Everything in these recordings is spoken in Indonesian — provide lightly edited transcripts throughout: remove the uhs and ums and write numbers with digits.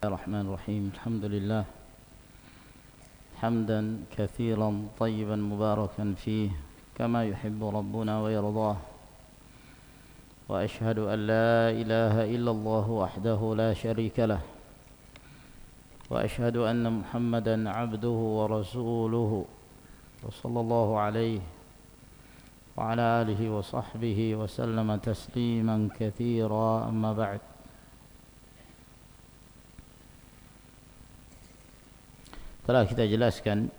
الرحمن الرحيم الحمد لله حمدا كثيرا طيبا مباركا فيه كما يحب ربنا ويرضاه وأشهد أن لا إله إلا الله وحده لا شريك له وأشهد أن محمدا عبده ورسوله وصلى الله عليه وعلى آله وصحبه وسلم تسليما كثيرا أما بعد. Telah kita jelaskan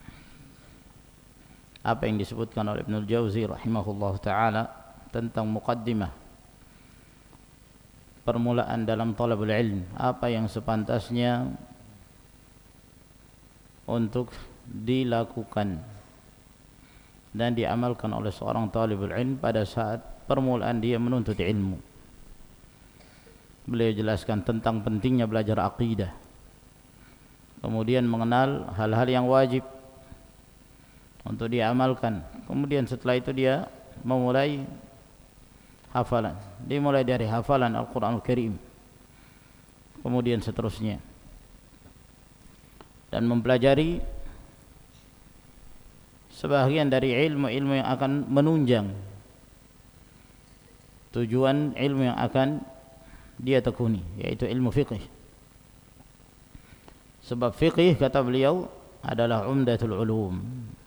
apa yang disebutkan oleh Ibnul Jauzi rahimahullah ta'ala tentang muqaddimah, permulaan dalam talabul ilm, apa yang sepantasnya untuk dilakukan dan diamalkan oleh seorang talibul ilm pada saat permulaan dia menuntut ilmu. Beliau jelaskan tentang pentingnya belajar akidah, kemudian mengenal hal-hal yang wajib untuk diamalkan, kemudian setelah itu dia memulai hafalan, dimulai dari hafalan Al-Quranul Karim, kemudian seterusnya, dan mempelajari sebahagian dari ilmu-ilmu yang akan menunjang tujuan ilmu yang akan dia tekuni, yaitu ilmu fiqih. Sebab fiqih, kata beliau, adalah umdatul ulum,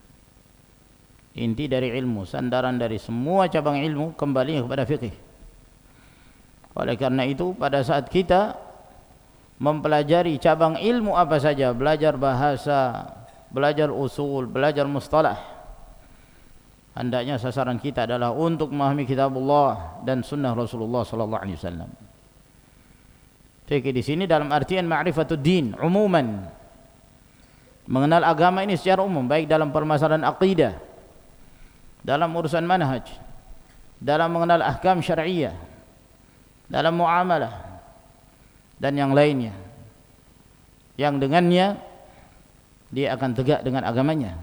inti dari ilmu, sandaran dari semua cabang ilmu kembali kepada fiqih. Oleh karena itu, pada saat kita mempelajari cabang ilmu apa saja, belajar bahasa, belajar usul, belajar mustalah, hendaknya sasaran kita adalah untuk memahami kitabullah dan sunnah Rasulullah sallallahu alaihi wasallam. Fikih di sini dalam artian ma'rifatud din umuman, mengenal agama ini secara umum, baik dalam permasalahan akidah, dalam urusan manhaj, dalam mengenal ahkam syar'iyyah, dalam muamalah dan yang lainnya, yang dengannya dia akan tegak dengan agamanya.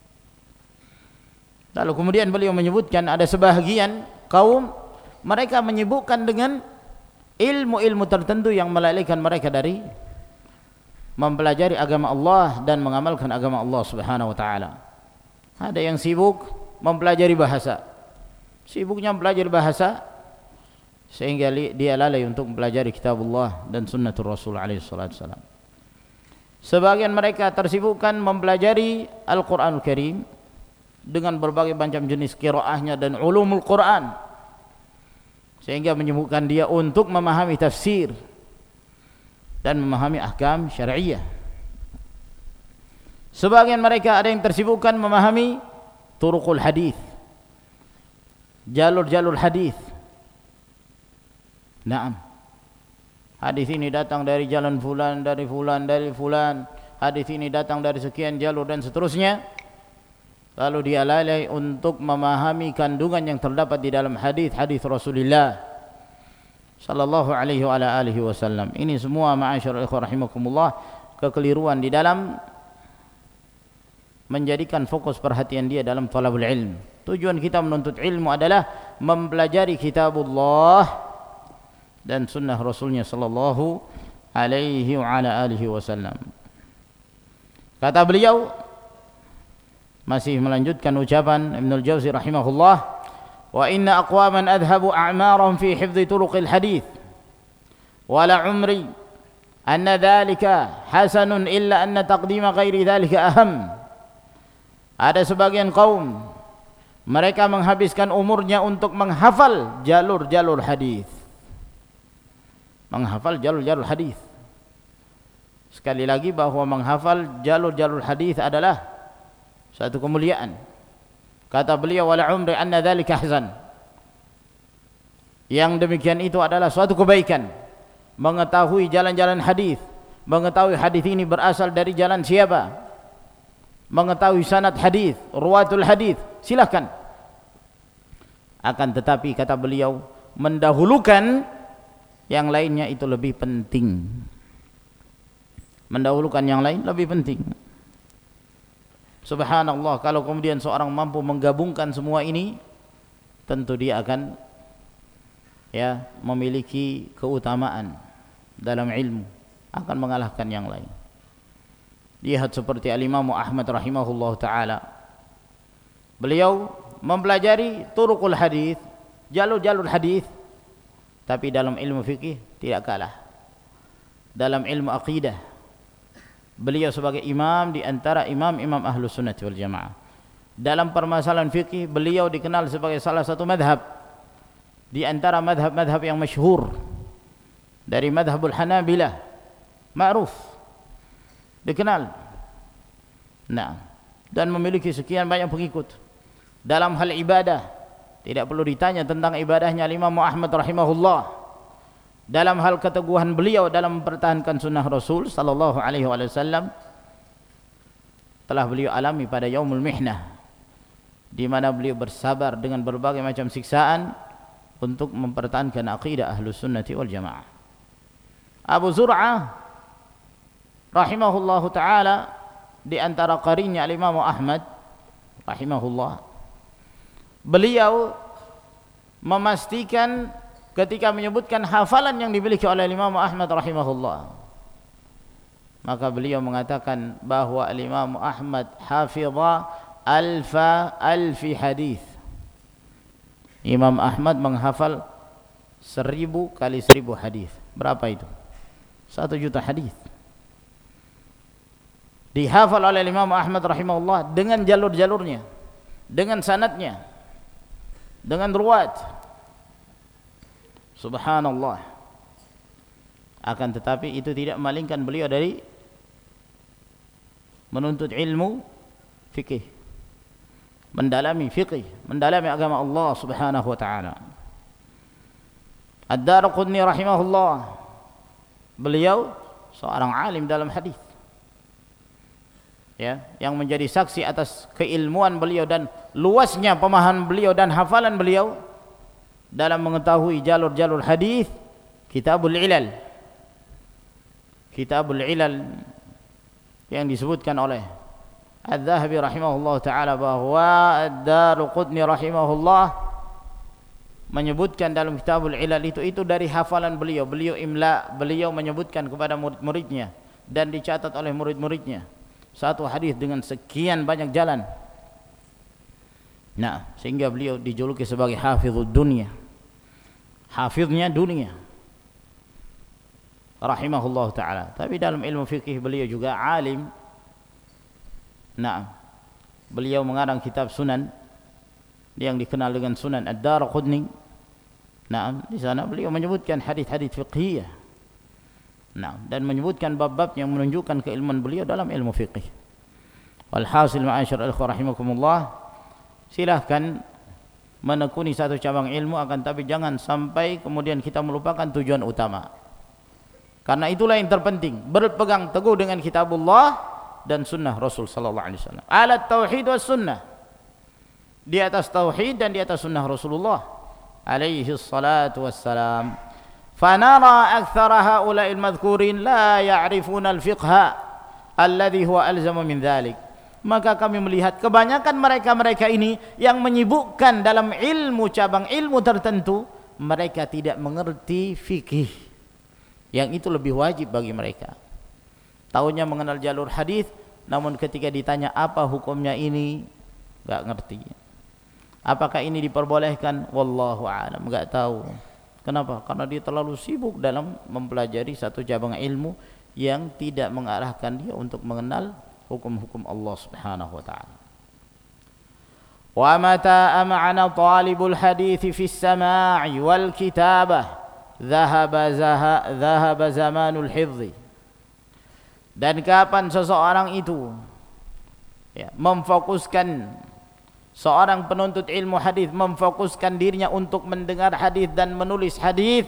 Lalu kemudian beliau menyebutkan ada sebahagian kaum mereka menyibukkan dengan ilmu-ilmu tertentu yang melalaikan mereka dari mempelajari agama Allah dan mengamalkan agama Allah Subhanahu wa taala. Ada yang sibuk mempelajari bahasa, sibuknya mempelajari bahasa sehingga dia lalai untuk mempelajari kitabullah dan sunnatul Rasul alaihi salatu wasallam. Sebagian mereka tersibukkan mempelajari Al-Quranul Karim dengan berbagai macam jenis qiraahnya dan ulumul Quran, sehingga menyibukkan dia untuk memahami tafsir dan memahami ahkam syar'iyyah. Sebagian mereka ada yang tersibukkan memahami turuqul hadis, jalur-jalur hadis. Naam, hadis ini datang dari jalan fulan, dari fulan, dari fulan, hadis ini datang dari sekian jalur dan seterusnya. Lalu dia lalai untuk memahami kandungan yang terdapat di dalam hadis-hadis Rasulullah sallallahu alaihi wa ala alihi wasallam. Ini semua ma'asyiral ikhwah rahimakumullah kekeliruan di dalam menjadikan fokus perhatian dia dalam talabul ilm. Tujuan kita menuntut ilmu adalah mempelajari kitabullah dan sunnah Rasulnya sallallahu alaihi wa ala alihi wasallam. Kata beliau, masih melanjutkan ucapan Ibnul Jauzi rahimahullah, wa inna aqwaman adhabu a'marahum fi hifdhi turuqil hadith wa la umri anna dhalika hasanun illa anna taqdima ghairi dhalika aham. Ada sebagian kaum mereka menghabiskan umurnya untuk menghafal jalur-jalur hadis, menghafal jalur-jalur hadis. Sekali lagi bahwa menghafal jalur-jalur hadis adalah satu kemuliaan. Kata beliau, wala umri anna dzalika hasan, yang demikian itu adalah suatu kebaikan. Mengetahui jalan-jalan hadis, mengetahui hadis ini berasal dari jalan siapa, mengetahui sanad hadis, ruwatul hadis, silakan. Akan tetapi kata beliau, mendahulukan yang lainnya itu lebih penting. Mendahulukan yang lain lebih penting. Subhanallah, kalau kemudian seorang mampu menggabungkan semua ini, tentu dia akan memiliki keutamaan dalam ilmu. akan mengalahkan yang lain. Lihat seperti Al-Imam Ahmad rahimahullah ta'ala, beliau mempelajari turuqul hadis, jalur-jalur hadis, tapi dalam ilmu fikih tidak kalah. Dalam ilmu aqidah, beliau sebagai imam di antara imam-imam Ahlus Sunnah wal Jamaah. Dalam permasalahan fikih, beliau dikenal sebagai salah satu madhab di antara madhab-madhab yang masyhur, dari madhabul Hanabilah, ma'ruf, dikenal. Nah, dan memiliki sekian banyak pengikut. Dalam hal ibadah, tidak perlu ditanya tentang ibadahnya Imam Ahmad rahimahullah. Dalam hal keteguhan beliau dalam mempertahankan sunnah Rasul sallallahu alaihi wasallam, telah beliau alami pada yaumul mihnah, di mana beliau bersabar dengan berbagai macam siksaan untuk mempertahankan akidah Ahlus Sunnah wal Jamaah. Abu Zur'ah rahimahullahu ta'ala, di antara qarinnya Imam Ahmad rahimahullah, beliau memastikan ketika menyebutkan hafalan yang dimiliki oleh Imam Ahmad rahimahullah, maka beliau mengatakan bahwa Imam Ahmad hafidha alfi hadis. Imam Ahmad menghafal 1000 kali 1000 hadis. Berapa itu? 1 juta hadis. Dihafal oleh Imam Ahmad rahimahullah dengan jalur-jalurnya, dengan sanadnya, dengan ruwat. Subhanallah. Akan tetapi itu tidak memalingkan beliau dari menuntut ilmu fikih, mendalami fikih, mendalami agama Allah Subhanahu wa taala. Ad-Darqutni rahimahullah, beliau seorang alim dalam hadis, ya, yang menjadi saksi atas keilmuan beliau dan luasnya pemahaman beliau dan hafalan beliau dalam mengetahui jalur-jalur hadis. Kitabul Ilal, Kitabul Ilal yang disebutkan oleh Adz-Dzahabi rahimahullah ta'ala, bahwa Ad-Darqutni rahimahullah menyebutkan dalam Kitabul Ilal itu dari hafalan beliau. Beliau imla, beliau menyebutkan kepada murid-muridnya dan dicatat oleh murid-muridnya satu hadis dengan sekian banyak jalan. Nah, sehingga beliau dijuluki sebagai hafizud dunia, hafiznya dunia rahimahullah ta'ala. Tapi dalam ilmu fikih beliau juga alim. Nah, beliau mengarang kitab sunan yang dikenal dengan Sunan Ad-Darqutni. Nah, di sana beliau menyebutkan hadis-hadis fiqhiyah. Nah, dan menyebutkan bab-bab yang menunjukkan keilmuan beliau dalam ilmu fiqih. Walhasil ma'asyar al-ikhwah rahimakumullah, silahkan menekuni satu cabang ilmu, akan tapi jangan sampai kemudian kita melupakan tujuan utama. Karena itulah yang terpenting, berpegang teguh dengan kitabullah dan sunnah Rasul sallallahu alaihi wasallam. Ala tauhid was sunnah, di atas tauhid dan di atas sunnah Rasulullah alaihi salatu wassalam. Fanara aktsara haula'il madhkurin la ya'rifuna al-fiqha alladhi huwa alzamu min dhalik. Maka kami melihat kebanyakan mereka-mereka ini yang menyibukkan dalam ilmu, cabang ilmu tertentu, mereka tidak mengerti fikih yang itu lebih wajib bagi mereka. Taunya mengenal jalur hadis, namun ketika ditanya apa hukumnya ini, enggak ngerti. Apakah ini diperbolehkan? Wallahu a'lam, enggak tahu. Kenapa? Karena dia terlalu sibuk dalam mempelajari satu cabang ilmu yang tidak mengarahkan dia untuk mengenal hukum-hukum Allah Subhanahu wa taala. Wa mata am'ana talibul hadits fi as-sama'i wal kitabah dhahaba zamanul hifdh. Dan kapan seseorang itu memfokuskan, seorang penuntut ilmu hadis memfokuskan dirinya untuk mendengar hadis dan menulis hadis,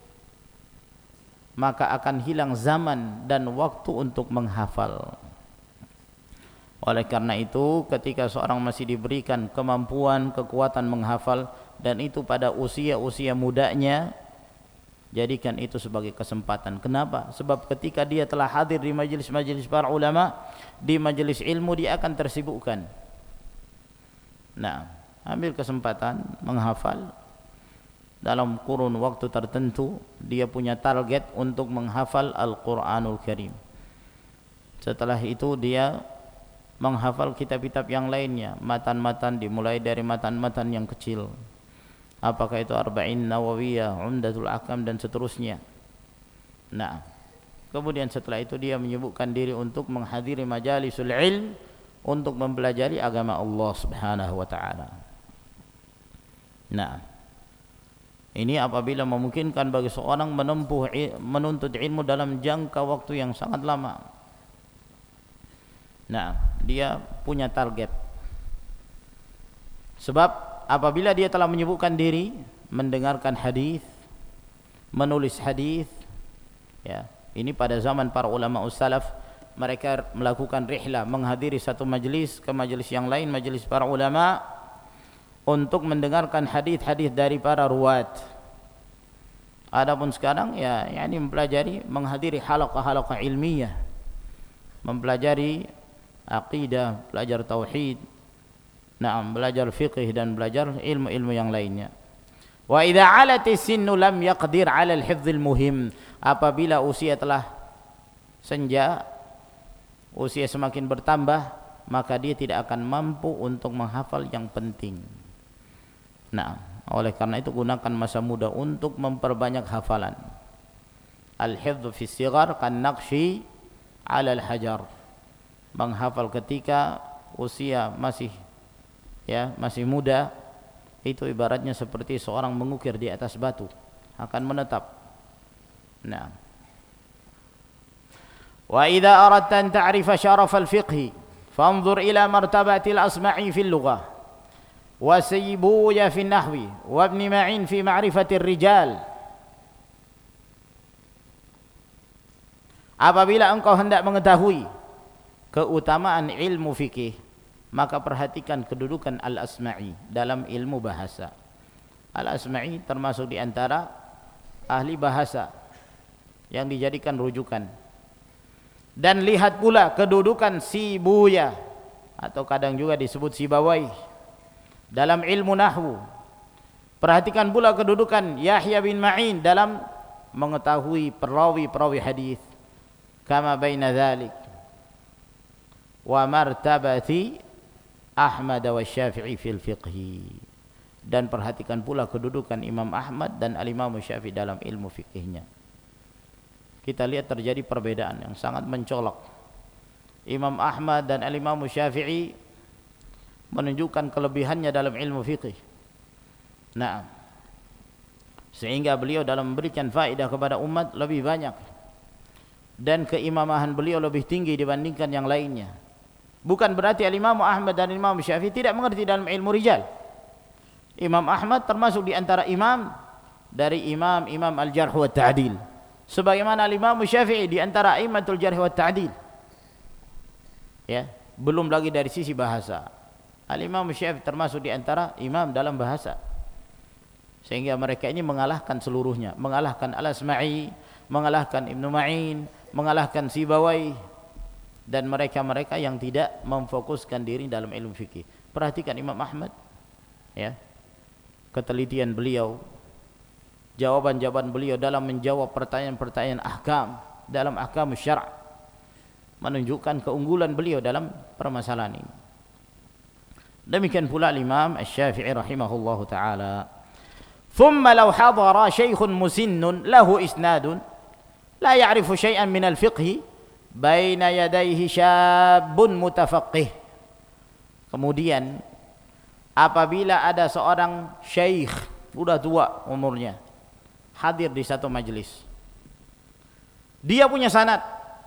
maka akan hilang zaman dan waktu untuk menghafal. Oleh karena itu, ketika seorang masih diberikan kemampuan, kekuatan menghafal, dan itu pada usia-usia mudanya, jadikan itu sebagai kesempatan. Kenapa? Sebab ketika dia telah hadir di majelis-majelis para ulama, di majelis ilmu, dia akan tersibukkan. Nah, ambil kesempatan menghafal, dalam kurun waktu tertentu dia punya target untuk menghafal Al-Quranul Karim. Setelah itu dia menghafal kitab-kitab yang lainnya, matan-matan, dimulai dari matan-matan yang kecil, apakah itu Arba'in Nawawiyah, Umdatul Ahkam dan seterusnya. Nah, kemudian setelah itu dia menyibukkan diri untuk menghadiri majalisul ilm, untuk mempelajari agama Allah Subhanahu wa taala. Nah, ini apabila memungkinkan bagi seorang menuntut ilmu dalam jangka waktu yang sangat lama. Nah, dia punya target. Sebab apabila dia telah menyibukkan diri mendengarkan hadis, menulis hadis, ya, ini pada zaman para ulama salaf, mereka melakukan rihlah, menghadiri satu majlis ke majlis yang lain, majlis para ulama, untuk mendengarkan hadis-hadis dari para ruwat. Adapun sekarang ya, yakni mempelajari, menghadiri halaqah-halaqah ilmiah, mempelajari aqidah, belajar tauhid, belajar fiqh dan belajar ilmu-ilmu yang lainnya. Wa idza 'alati sinnu lam yaqdir 'ala al-hifdzil muhim. Apabila usia telah senja, usia semakin bertambah, maka dia tidak akan mampu untuk menghafal yang penting. Nah, oleh karena itu gunakan masa muda untuk memperbanyak hafalan. Al-hifdz fi sighar kan naqshi 'ala al-hajar. Menghafal ketika usia masih muda, itu ibaratnya seperti seorang mengukir di atas batu, akan menetap. Nah, wa idza aradta an ta'rifa syaraf al-fiqh fanzur ila martabati al-Asma'i fi al-lughah wa Sayyibuya fi an-nahwi wa Ibn Ma'in fi ma'rifati ar-rijal. Apabila engkau hendak mengetahui keutamaan ilmu fikih, maka perhatikan kedudukan Al-Asma'i dalam ilmu bahasa. Al-Asma'i termasuk di antara ahli bahasa yang dijadikan rujukan. Dan lihat pula kedudukan Sibuya, atau kadang juga disebut Sibawai, dalam ilmu nahwu. Perhatikan pula kedudukan Yahya bin Ma'in dalam mengetahui perawi-perawi hadis. Kama baina dzalik wa martabati Ahmad wa Syafi'i fil fiqhi. Dan perhatikan pula kedudukan Imam Ahmad dan Al-Imam Syafi'i dalam ilmu fikihnya. Kita lihat terjadi perbedaan yang sangat mencolok. Imam Ahmad dan Al-Imam Syafi'i menunjukkan kelebihannya dalam ilmu fikih. Nah, sehingga beliau dalam memberikan faedah kepada umat lebih banyak, dan keimamahan beliau lebih tinggi dibandingkan yang lainnya. Bukan berarti Al-Imam Ahmad dan Imam Syafi'i tidak mengerti dalam ilmu rijal. Imam Ahmad termasuk di antara imam dari imam-imam al-jarh wa ta'dil, sebagaimana Al-Imam Syafi'i di antara imamatul jarh wa ta'dil. Ya, belum lagi dari sisi bahasa. Al-Imam Syafi'i termasuk di antara imam dalam bahasa. Sehingga mereka ini mengalahkan seluruhnya, mengalahkan Al-Asma'i, mengalahkan Ibn Ma'in, mengalahkan Sibawai, dan mereka-mereka yang tidak memfokuskan diri dalam ilmu fikih. Perhatikan Imam Ahmad, ya, ketelitian beliau, jawaban-jawaban beliau dalam menjawab pertanyaan-pertanyaan ahkam, dalam ahkam syara', menunjukkan keunggulan beliau dalam permasalahan ini. Demikian pula Imam Asy-Syafi'i rahimahullahu taala. Thumma law hadara syaikhun musinnun lahu isnadun la ya'rifu syai'an min al-fiqh baina yadayhi syabun mutafaqqih. Kemudian apabila ada seorang syekh sudah tua umurnya hadir di satu majelis, dia punya sanad,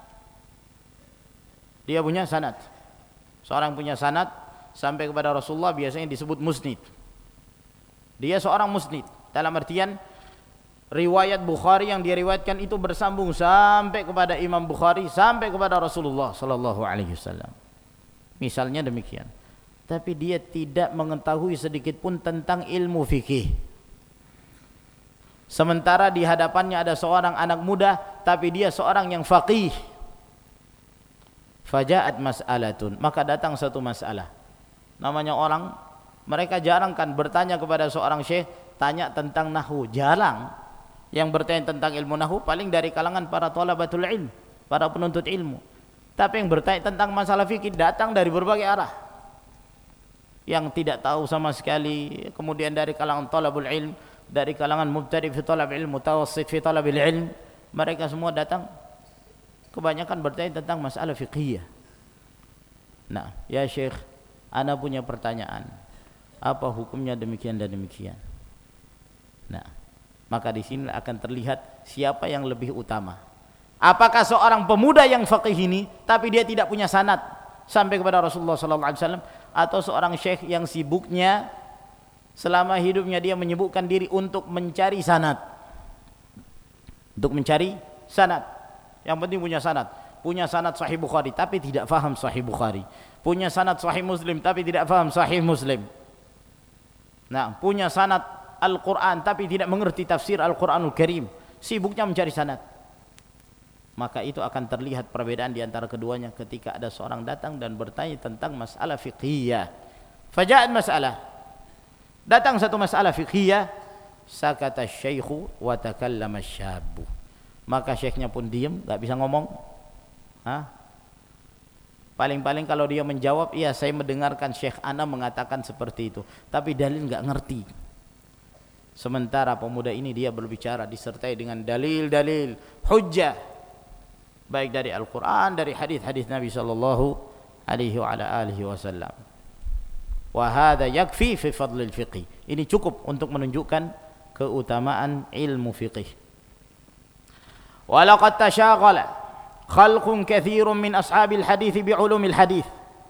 seorang punya sanad sampai kepada Rasulullah, biasanya disebut musnid. Dia seorang musnid dalam artian riwayat Bukhari yang dia riwayatkan itu bersambung sampai kepada Imam Bukhari, sampai kepada Rasulullah sallallahu alaihi wasallam. Misalnya demikian. Tapi dia tidak mengetahui sedikit pun tentang ilmu fikih. Sementara di hadapannya ada seorang anak muda, tapi dia seorang yang faqih. Faja'at mas'alatun, maka datang satu masalah. Namanya orang, mereka jarang kan bertanya kepada seorang syekh tanya tentang nahwu, jarang. Yang bertanya tentang ilmu nahwu paling dari kalangan para thalabatul ilm, para penuntut ilmu. Tapi yang bertanya tentang masalah fikih datang dari berbagai arah. Yang tidak tahu sama sekali, kemudian dari kalangan thalabul ilm, dari kalangan mubtadi' fi talab ilm, mutawassit fi talabil ilm, mereka semua datang kebanyakan bertanya tentang masalah fiqhiyah. Nah, ya Syekh, ana punya pertanyaan. Apa hukumnya demikian dan demikian? Nah, maka di sini akan terlihat siapa yang lebih utama. Apakah seorang pemuda yang faqih ini tapi dia tidak punya sanad sampai kepada Rasulullah sallallahu alaihi wasallam, atau seorang syekh yang sibuknya selama hidupnya dia menyibukkan diri untuk mencari sanad. Untuk mencari sanad. Yang penting punya sanad. Punya sanad Sahih Bukhari tapi tidak faham Sahih Bukhari. Punya sanad Sahih Muslim tapi tidak faham Sahih Muslim. Nah, punya sanad Al-Quran tapi tidak mengerti tafsir Al-Quranul Karim. Sibuknya mencari sanad. Maka itu akan terlihat perbedaan di antara keduanya ketika ada seorang datang dan bertanya tentang masalah fiqhiyah. Faja'at masalah. Datang satu masalah fiqhiyah, sakata syaikhu wa takallama syabbu. Maka syekhnya pun diam, enggak bisa ngomong. Paling-paling kalau dia menjawab, iya saya mendengarkan Syekh ana mengatakan seperti itu, tapi dalil enggak ngerti. Sementara pemuda ini dia berbicara disertai dengan dalil-dalil hujjah, baik dari Al-Quran, dari hadis-hadis Nabi sallallahu alaihi wa ala alihi wasallam. Wa hadza yakfi fi fadlil fiqh. Ini cukup untuk menunjukkan keutamaan ilmu fiqh. Wa laqad tashaghala khalqun katsirun min ashabil hadits bi ulumil hadits.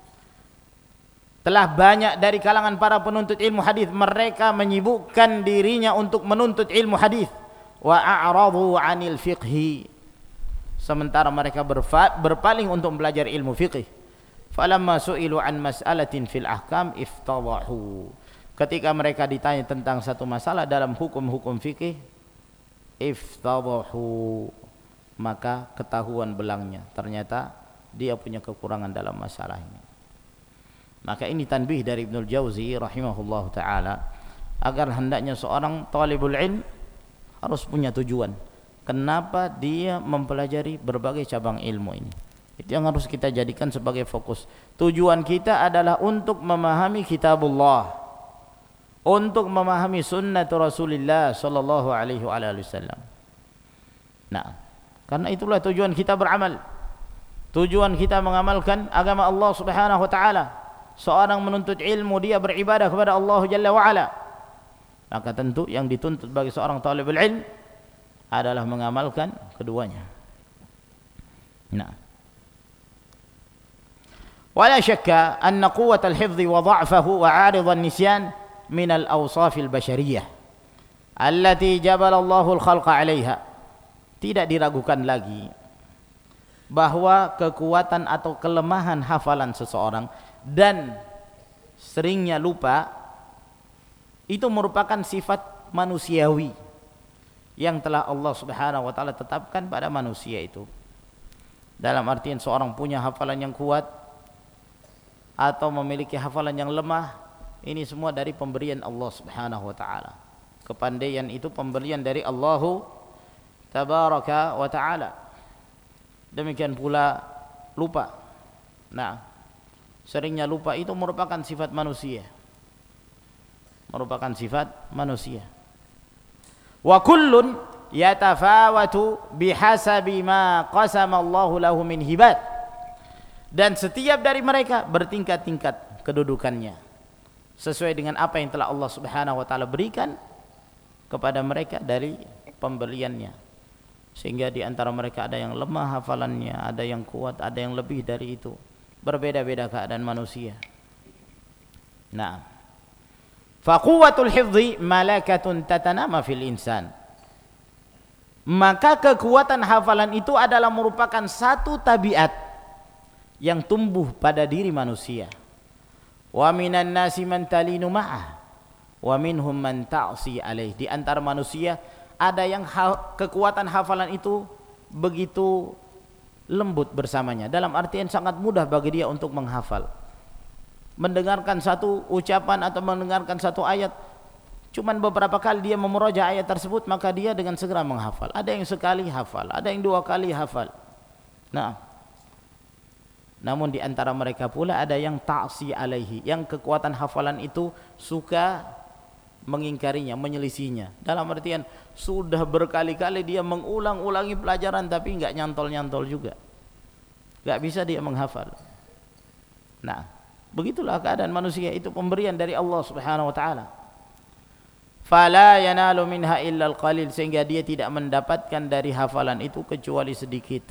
Telah banyak dari kalangan para penuntut ilmu hadis mereka menyibukkan dirinya untuk menuntut ilmu hadis, wa a'radu 'anil fiqhi, sementara mereka berpaling untuk belajar ilmu fiqh. Falamma su'ilu an mas'alatin fil ahkam iftadahu. Ketika mereka ditanya tentang satu masalah dalam hukum-hukum fikih, iftadahu, maka ketahuan belangnya, ternyata dia punya kekurangan dalam masalah ini. Maka ini tanbih dari Ibnul Jauzi rahimahullah ta'ala, agar hendaknya seorang talibul ilm harus punya tujuan. Kenapa dia mempelajari berbagai cabang ilmu ini? Itu yang harus kita jadikan sebagai fokus. Tujuan kita adalah untuk memahami kitabullah, untuk memahami sunnah Rasulullah sallallahu alaihi wasallam. Nah, karena itulah tujuan kita beramal. Tujuan kita mengamalkan agama Allah Subhanahu wa taala. Seorang menuntut ilmu, dia beribadah kepada Allah Jalla wa ala. Maka tentu yang dituntut bagi seorang talibul ilm adalah mengamalkan keduanya. Nah, wala syakka anna quwwatal hifdhi wa dha'fahu wa 'aridhan nisyan min al-awsaf al-bashariyah allati jabala Allahu al-khalqa 'alayha. Tidak diragukan lagi bahwa kekuatan atau kelemahan hafalan seseorang dan seringnya lupa itu merupakan sifat manusiawi yang telah Allah Subhanahu wa taala tetapkan pada manusia itu. Dalam artian seorang punya hafalan yang kuat atau memiliki hafalan yang lemah, ini semua dari pemberian Allah Subhanahu wa taala. Kepandaian itu pemberian dari Allah Tabaraka wa taala. Demikian pula lupa. Nah, seringnya lupa itu merupakan sifat manusia. Merupakan sifat manusia. Wa kullun yatafawatu bihasabi ma qasama Allahu lahu min hibat. Dan setiap dari mereka bertingkat-tingkat kedudukannya sesuai dengan apa yang telah Allah Subhanahu wa taala berikan kepada mereka dari pemberiannya. Sehingga di antara mereka ada yang lemah hafalannya, ada yang kuat, ada yang lebih dari itu. Berbeda-beda keadaan manusia. Nah, faquwatul hifdhi malakatun tatanama fil insan. Maka kekuatan hafalan itu adalah merupakan satu tabiat yang tumbuh pada diri manusia. Wa minan nasi man talinu ma'ah wa minhum man ta'si alaih. Di antara manusia ada yang kekuatan hafalan itu begitu lembut bersamanya, dalam artian sangat mudah bagi dia untuk menghafal. Mendengarkan satu ucapan atau mendengarkan satu ayat cuman beberapa kali dia memurojaah ayat tersebut, maka dia dengan segera menghafal. Ada yang sekali hafal, ada yang 2 kali hafal. Nah, namun di antara mereka pula ada yang ta'si alaihi, yang kekuatan hafalan itu suka mengingkarinya, menyelisihinya. Dalam artian sudah berkali-kali dia mengulang-ulangi pelajaran tapi enggak nyantol-nyantol juga. Enggak bisa dia menghafal. Nah, begitulah keadaan manusia, itu pemberian dari Allah Subhanahu wa taala. Fala yanalu minha illa al-qalil, sehingga dia tidak mendapatkan dari hafalan itu kecuali sedikit.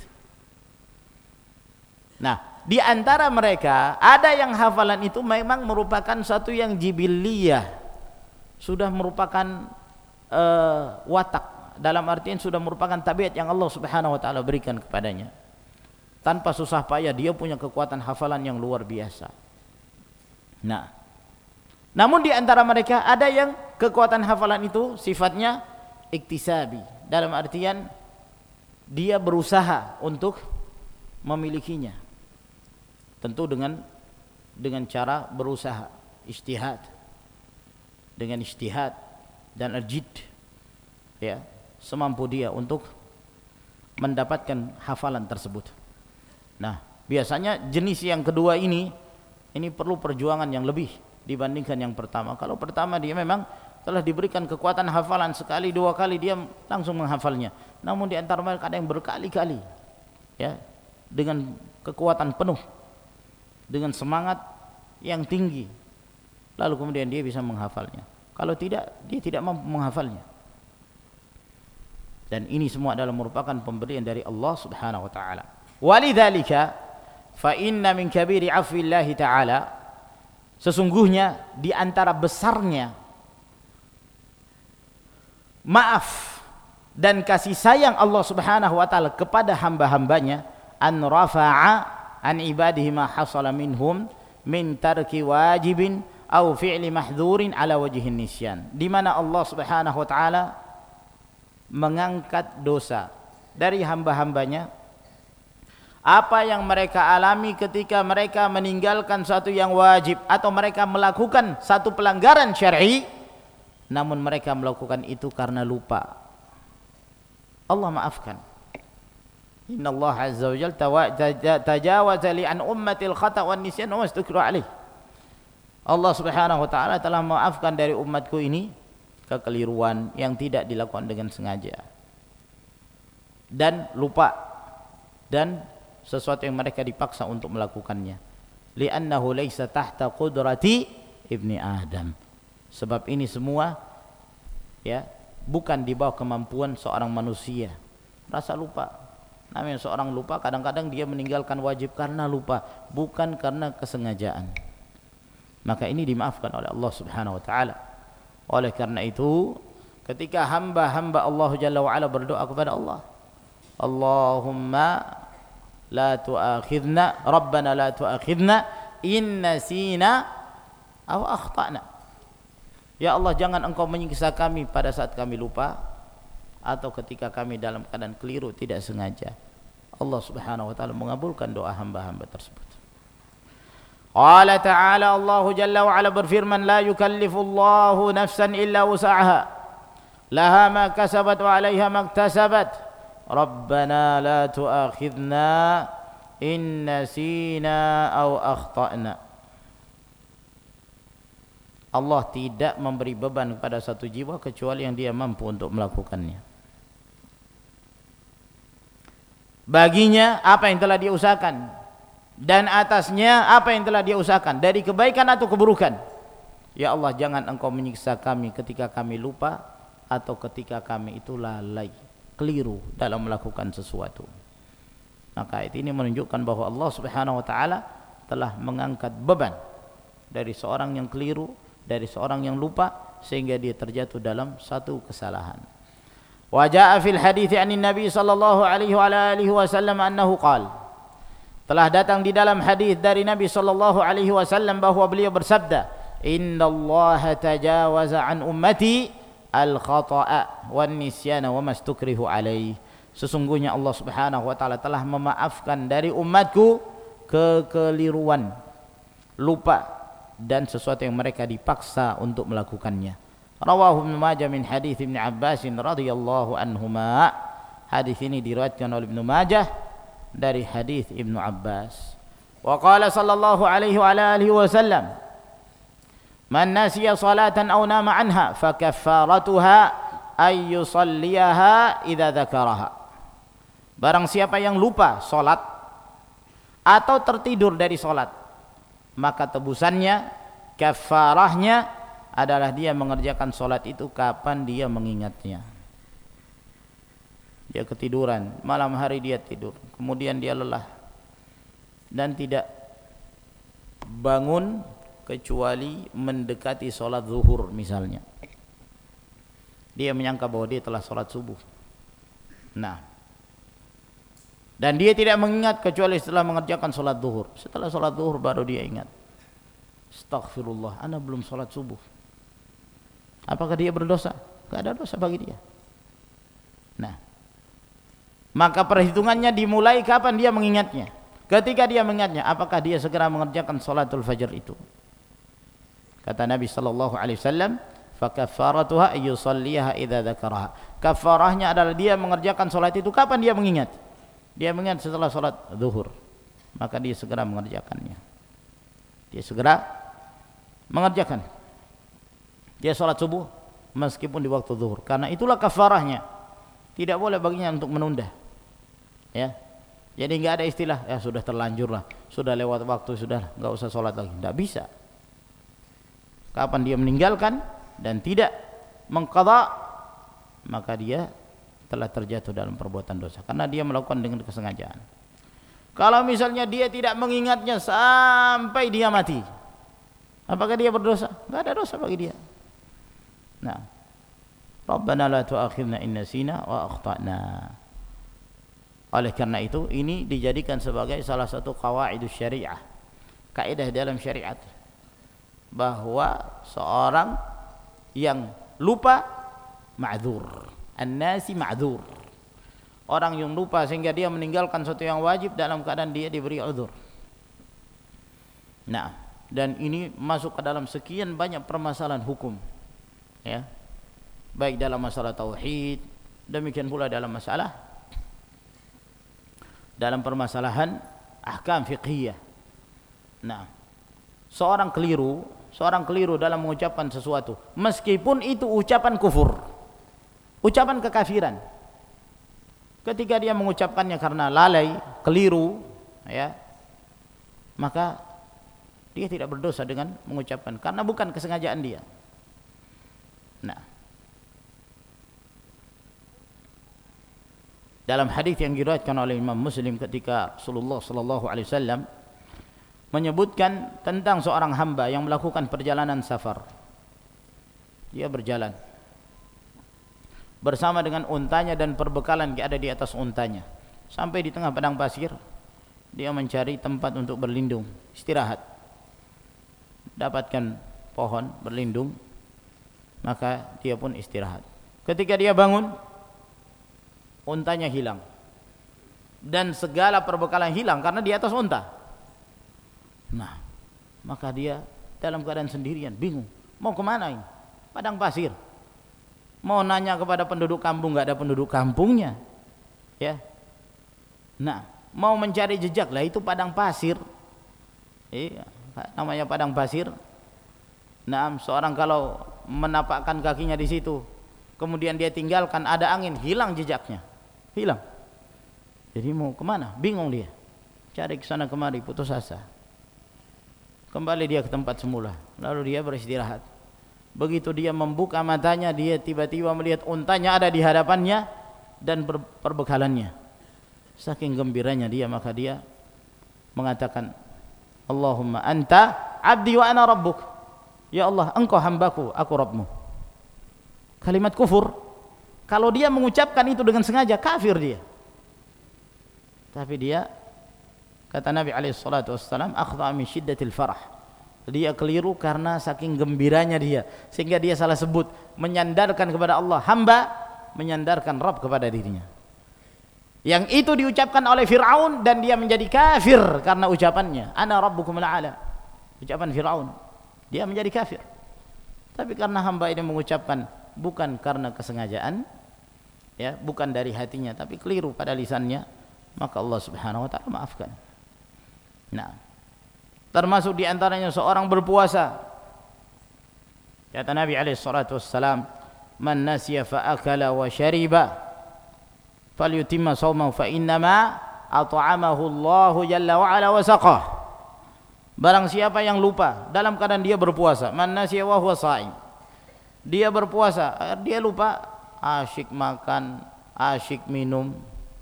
Nah, di antara mereka ada yang hafalan itu memang merupakan satu yang jibiliyah, sudah merupakan watak, dalam artian sudah merupakan tabiat yang Allah Subhanahu wa taala berikan kepadanya. Tanpa susah payah dia punya kekuatan hafalan yang luar biasa. Nah, namun di antara mereka ada yang kekuatan hafalan itu sifatnya iktisabi, dalam artian dia berusaha untuk memilikinya. Tentu dengan cara berusaha, ijtihad. Dengan ijtihad dan ajid, ya, semampu dia untuk mendapatkan hafalan tersebut. Nah, biasanya jenis yang kedua ini perlu perjuangan yang lebih dibandingkan yang pertama. Kalau pertama dia memang telah diberikan kekuatan hafalan, sekali 2 kali dia langsung menghafalnya. Namun di antara mereka ada yang berkali-kali, ya, dengan kekuatan penuh, dengan semangat yang tinggi, lalu kemudian dia bisa menghafalnya. Kalau tidak, dia tidak mampu menghafalnya. Dan ini semua adalah merupakan pemberian dari Allah Subhanahu wa taala. Walidzalika fa inna min kabiri 'afwillahi ta'ala, sesungguhnya di antara besarnya maaf dan kasih sayang Allah Subhanahu wa taala kepada hamba-hambanya, an rafa'a an ibadihi ma hasala minhum min tarki wajibin aw fi'li mahdzurin ala wajhin nisyan, di mana Allah Subhanahu wa taala mengangkat dosa dari hamba-hambanya, apa yang mereka alami ketika mereka meninggalkan satu yang wajib atau mereka melakukan satu pelanggaran syar'i, namun mereka melakukan itu karena lupa. Allah maafkan. Inna Allah azza wa jalla tajawaza li an ummatil khata' wan nisyan wa mastukru alaih. Allah Subhanahu wa taala telah memaafkan dari umatku ini kekeliruan yang tidak dilakukan dengan sengaja dan lupa, dan sesuatu yang mereka dipaksa untuk melakukannya. Li'annahu laisa tahta qudrati ibni Adam. Sebab ini semua, ya, bukan di bawah kemampuan seorang manusia. Rasa lupa. Namanya seorang lupa, kadang-kadang dia meninggalkan wajib karena lupa, bukan karena kesengajaan. Maka ini dimaafkan oleh Allah Subhanahu wa taala. Oleh karena itu, ketika hamba-hamba Allah Jalla wa Ala berdoa kepada Allah, Allahumma la tu'akhidna, Rabbana la tu'akhidna in nasina aw akhtana. Ya Allah, jangan engkau menyiksa kami pada saat kami lupa atau ketika kami dalam keadaan keliru tidak sengaja. Allah Subhanahu wa taala mengabulkan doa hamba-hamba tersebut. Qala ta'ala, Allah Jalla wa Ala berfirman, la yukallifullahu nafsan illa wus'aha laha ma kasabat wa 'alaiha ma iktasabat. Rabbana la tu'akhidna in nasina aw akhtana. Allah tidak memberi beban kepada satu jiwa kecuali yang dia mampu untuk melakukannya. Baginya apa yang telah dia usahakan, dan atasnya apa yang telah dia usahakan dari kebaikan atau keburukan. Ya Allah, jangan engkau menyiksa kami ketika kami lupa atau ketika kami itu lalai, keliru dalam melakukan sesuatu. Maka ayat ini menunjukkan bahwa Allah Subhanahu wa taala telah mengangkat beban dari seorang yang keliru, dari seorang yang lupa, sehingga dia terjatuh dalam satu kesalahan. Wa jaa fil hadits anin Nabi sallallahu alaihi wa alihi wasallam annahu qala, telah datang di dalam hadis dari Nabi sallallahu alaihi wasallam bahwa beliau bersabda, innallaha tajawaza an ummati al-khata'a wan nisyana wa mastukrihu alaih. Sesungguhnya Allah Subhanahu wa taala telah memaafkan dari umatku kekeliruan, lupa, dan sesuatu yang mereka dipaksa untuk melakukannya. Rawahu Ibnu Majah min hadits Ibnu Abbas radhiyallahu anhuma. Hadis ini diriwayatkan oleh Ibnu Majah dari hadis Ibnu Abbas. Wa qala sallallahu alaihi wa alihi wasallam, man nasiya salatan aw nama anha fa kaffaratuha ay yusalliyaha idza dzakaraha. Barang siapa yang lupa salat atau tertidur dari salat, maka tebusannya, kafarahnya adalah dia mengerjakan salat itu kapan dia mengingatnya. Dia ketiduran, malam hari dia tidur, kemudian dia lelah dan tidak bangun kecuali mendekati salat zuhur misalnya. Dia menyangka bahwa dia telah salat subuh. Nah, dan dia tidak mengingat kecuali setelah mengerjakan salat zuhur. Setelah salat zuhur baru dia ingat, astaghfirullah, ana belum salat subuh. Apakah dia berdosa? Tidak ada dosa bagi dia. Nah, maka perhitungannya dimulai kapan dia mengingatnya. Ketika dia mengingatnya, apakah dia segera mengerjakan salatul fajr itu? Kata Nabi sallallahu alaihi wasallam, fa kaffaratuha ayyusalliha idza dzakaraha. Kafarahnya adalah dia mengerjakan salat itu kapan dia mengingat. Dia mengingat setelah salat zuhur, maka dia segera mengerjakannya. Dia segera mengerjakan. Dia salat subuh meskipun di waktu zuhur, karena itulah kafarahnya. Tidak boleh baginya untuk menunda. Ya. Jadi enggak ada istilah ya sudah terlanjur lah, sudah lewat waktu, sudah enggak usah salat lagi. Enggak bisa. Kapan dia meninggalkan dan tidak mengqadha, maka dia telah terjatuh dalam perbuatan dosa karena dia melakukan dengan kesengajaan. Kalau misalnya dia tidak mengingatnya sampai dia mati, apakah dia berdosa? Enggak ada dosa bagi dia. Nah, Rabbana la tu'akhidna in nasina wa akhtana. Oleh karena itu ini dijadikan sebagai salah satu qawaidus syariah, kaidah dalam syariat, bahwa seorang yang lupa ma'dzur. An-nasi ma'dzur. Orang yang lupa sehingga dia meninggalkan sesuatu yang wajib dalam keadaan dia diberi uzur. Nah, dan ini masuk ke dalam sekian banyak permasalahan hukum. Ya. Baik dalam masalah tauhid, demikian pula dalam permasalahan ahkam fiqhiyah. Nah, seorang keliru dalam mengucapkan sesuatu meskipun itu ucapan kufur, ucapan kekafiran. Ketika dia mengucapkannya karena lalai, keliru, ya, maka dia tidak berdosa dengan mengucapkan karena bukan kesengajaan dia. Nah, dalam hadis yang diriwayatkan oleh Imam Muslim ketika Rasulullah sallallahu alaihi wasallam menyebutkan tentang seorang hamba yang melakukan perjalanan safar. Dia berjalan bersama dengan untanya dan perbekalan yang ada di atas untanya. Sampai di tengah padang pasir, dia mencari tempat untuk berlindung, istirahat. Dapatkan pohon berlindung, maka dia pun istirahat. Ketika dia bangun, untanya hilang. Dan segala perbekalan hilang karena di atas unta. Nah, maka dia dalam keadaan sendirian, bingung. Mau kemana ini? Padang pasir. Mau nanya kepada penduduk kampung, enggak ada penduduk kampungnya. Ya. Nah, mau mencari jejak, lah itu padang pasir. Iya, namanya padang pasir. Nah, seorang kalau menapakkan kakinya di situ, kemudian dia tinggalkan, ada angin, hilang jejaknya. Hilang. Jadi mau kemana? Bingung dia. Cari ke sana kemari, putus asa. Kembali dia ke tempat semula. Lalu dia beristirahat. Begitu dia membuka matanya, dia tiba-tiba melihat untanya ada di hadapannya dan perbekalannya. Saking gembiranya dia, maka dia mengatakan, Allahumma anta abdi wa ana rabbuk. Ya Allah, engkau hambaku, aku Rabbmu. Kalimat kufur. Kalau dia mengucapkan itu dengan sengaja, kafir dia. Tapi dia, kata Nabi SAW, akhta min syiddatil farah. Dia keliru karena saking gembiranya dia, sehingga dia salah sebut, menyandarkan kepada Allah hamba, menyandarkan Rabb kepada dirinya. Yang itu diucapkan oleh Fir'aun dan dia menjadi kafir karena ucapannya, ana rabbukumul a'la. Ucapan Fir'aun, dia menjadi kafir Tapi karena hamba ini mengucapkan bukan karena kesengajaan, ya, bukan dari hatinya, tapi keliru pada lisannya, maka Allah Subhanahu wa taala maafkan. Nah, termasuk di antaranya seorang berpuasa. Kata Nabi alaihi salatu wassalam, "Man nasiya fa akala wa syariba falyutimma shaumahu fa innama at'amahu Allahu jalla wa ala wa saqah." Barang siapa yang lupa dalam keadaan dia berpuasa, man nasiya wa huwa shaim. Dia berpuasa, dia lupa, asyik makan, asyik minum.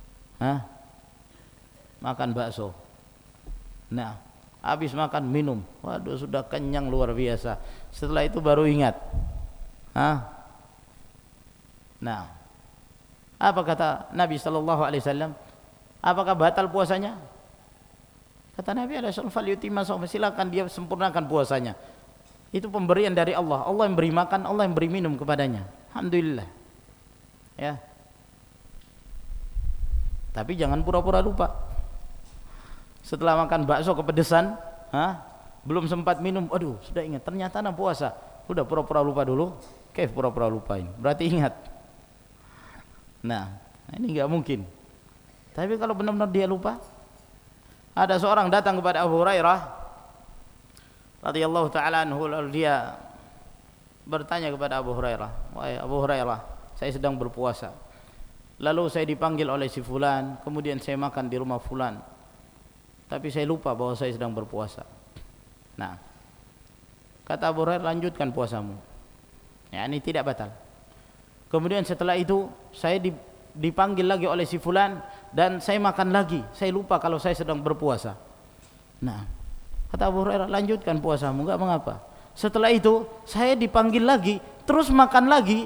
Makan bakso. Nah, habis makan minum, waduh sudah kenyang luar biasa. Setelah itu baru ingat. Nah, apa kata Nabi sallallahu alaihi wasallam? Apakah batal puasanya? Kata Nabi alaihi wasallam, "Falyutimma shaum." Silakan dia sempurnakan puasanya. Itu pemberian dari Allah. Allah yang beri makan, Allah yang beri minum kepadanya. Alhamdulillah. Ya. Tapi jangan pura-pura lupa. Setelah makan bakso kepedesan, belum sempat minum, aduh sudah ingat ternyata nak puasa. Udah pura-pura lupa dulu. Kayak pura-pura lupain. Berarti ingat. Nah, ini enggak mungkin. Tapi kalau benar-benar dia lupa, ada seorang datang kepada Abu Hurairah radhiyallahu taala anhu, lalu dia bertanya kepada Abu Hurairah, "Wahai Abu Hurairah, saya sedang berpuasa. Lalu saya dipanggil oleh si fulan, kemudian saya makan di rumah fulan. Tapi saya lupa bahwa saya sedang berpuasa." Nah, kata Abu Hurairah, "Lanjutkan puasamu. Ya, ini tidak batal. Kemudian setelah itu saya dipanggil lagi oleh si fulan dan saya makan lagi. Saya lupa kalau saya sedang berpuasa." Nah, kata Abu Hurairah, "Lanjutkan puasamu, enggak mengapa. Setelah itu saya dipanggil lagi, terus makan lagi.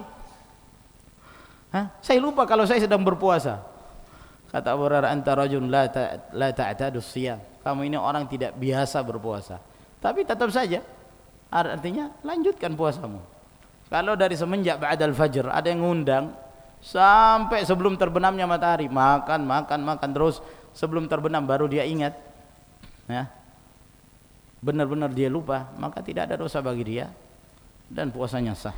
Saya lupa kalau saya sedang berpuasa." Kata Abu Hurairah, "Anta rajul la ta'tadus siyam." Kamu ini orang tidak biasa berpuasa. Tapi tetap saja, artinya lanjutkan puasamu. Kalau dari semenjak ba'dal fajr ada yang ngundang sampai sebelum terbenamnya matahari, makan terus, sebelum terbenam baru dia ingat, ya, benar-benar dia lupa, maka tidak ada dosa bagi dia dan puasanya sah.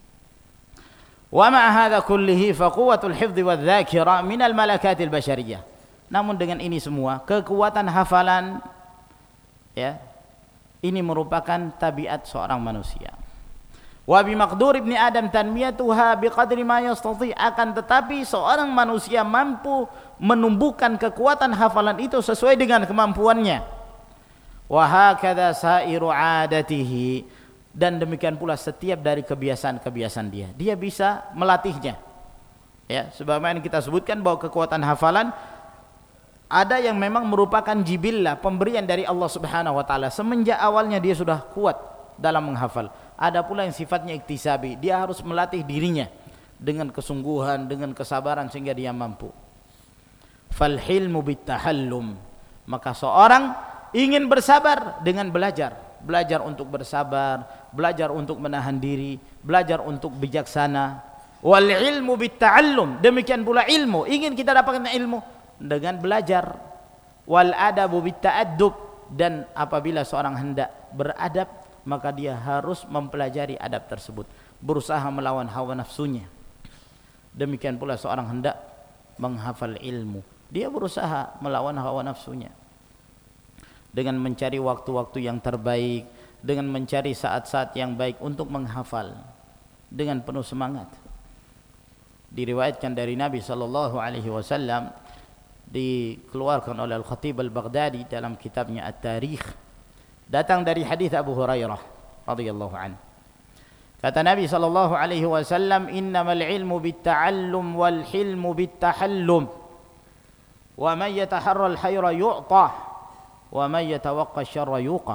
Wa ma'a hadza kullihi fa quwwatul hifdzi wadz-dzakira minal malakatil basyariyah. Namun dengan ini semua, kekuatan hafalan, ya, ini merupakan tabiat seorang manusia. Wa bi maqdur ibni adam tanmiyatuha biqadri ma yastati, akan tetapi seorang manusia mampu menumbuhkan kekuatan hafalan itu sesuai dengan kemampuannya. Wa hakadha sairu adatihi, dan demikian pula setiap dari kebiasaan-kebiasaan dia bisa melatihnya. Ya, sebagaimana kita sebutkan bahwa kekuatan hafalan ada yang memang merupakan jibillah, pemberian dari Allah Subhanahu wa taala. Semenjak awalnya dia sudah kuat dalam menghafal. Ada pula yang sifatnya iktisabi, dia harus melatih dirinya dengan kesungguhan, dengan kesabaran sehingga dia mampu. Fal hilmu bittahallum, maka seorang ingin bersabar dengan belajar untuk bersabar, belajar untuk menahan diri, belajar untuk bijaksana. Wal ilmu bitta'allum, demikian pula ilmu, ingin kita dapatkan ilmu dengan belajar. Wal adabu bitta'addub, dan apabila seorang hendak beradab, maka dia harus mempelajari adab tersebut, berusaha melawan hawa nafsunya. Demikian pula seorang hendak menghafal ilmu, dia berusaha melawan hawa nafsunya dengan mencari waktu-waktu yang terbaik, dengan mencari saat-saat yang baik untuk menghafal dengan penuh semangat. Diriwayatkan dari Nabi sallallahu alaihi wasallam, dikeluarkan oleh Al-Khatib Al-Baghdadi dalam kitabnya At-Tarikh, datang dari hadis Abu Hurairah radhiyallahu anhu. Kata Nabi sallallahu alaihi wasallam, "Innamal ilmu bitta'allum wal hilmu bittahallum. Wa man yataharra al-khayra yu'tah, wa man yatawaqqa asy-syarra yuqah."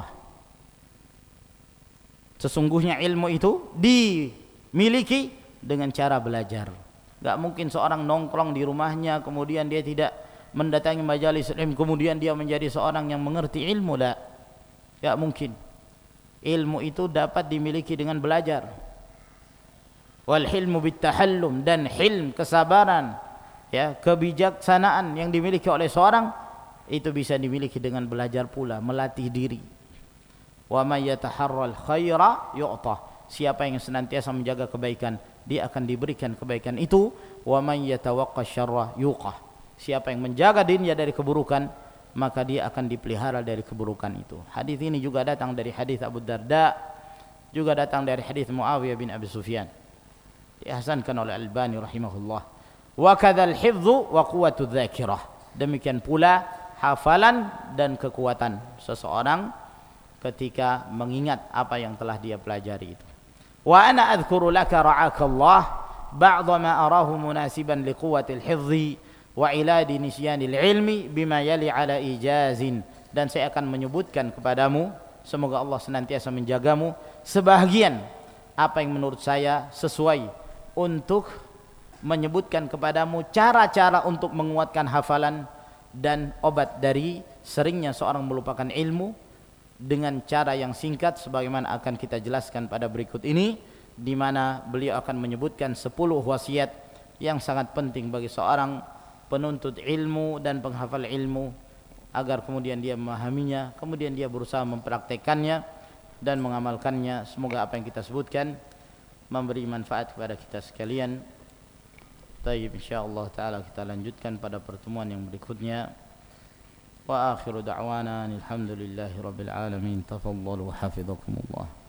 Sesungguhnya ilmu itu dimiliki dengan cara belajar. Enggak mungkin seorang nongkrong di rumahnya kemudian dia tidak mendatangi majelis ilmu kemudian dia menjadi seorang yang mengerti ilmu. Enggak mungkin. Ilmu itu dapat dimiliki dengan belajar. Wal hilmu bittahallum, dan hilm, kesabaran, ya, kebijaksanaan yang dimiliki oleh seorang itu bisa dimiliki dengan belajar pula, melatih diri. Wa may yataharral khaira yu'tah, siapa yang senantiasa menjaga kebaikan, dia akan diberikan kebaikan itu. Wa man yatawaqqa syarra yuqah. Siapa yang menjaga dirinya dari keburukan, maka dia akan dipelihara dari keburukan itu. Hadis ini juga datang dari hadis Abu Darda, juga datang dari hadis Muawiyah bin Abi Sufyan. Dihasankan oleh Albani rahimahullah. Wa kadzal hifdzu wa quwwatu dzakirah. Demikian pula hafalan dan kekuatan seseorang ketika mengingat apa yang telah dia pelajari itu. Wa ana adhkuru laka ra'akallah ba'd ma arahu munasiban liquwwatil hifdzi wa iladi nisyanil ilmi bima yali ala ijazin. Dan saya akan menyebutkan kepadamu, semoga Allah senantiasa menjagamu, sebahagian apa yang menurut saya sesuai untuk menyebutkan kepadamu cara-cara untuk menguatkan hafalan dan obat dari seringnya seorang melupakan ilmu, dengan cara yang singkat sebagaimana akan kita jelaskan pada berikut ini, di mana beliau akan menyebutkan 10 wasiat yang sangat penting bagi seorang penuntut ilmu dan penghafal ilmu agar kemudian dia memahaminya, kemudian dia berusaha mempraktekannya dan mengamalkannya. Semoga apa yang kita sebutkan memberi manfaat kepada kita sekalian. Baik, insyaallah taala kita lanjutkan pada pertemuan yang berikutnya. Wa akhiru da'wana alhamdulillahi rabbil alamin. Tafadhalu hafizakumullah.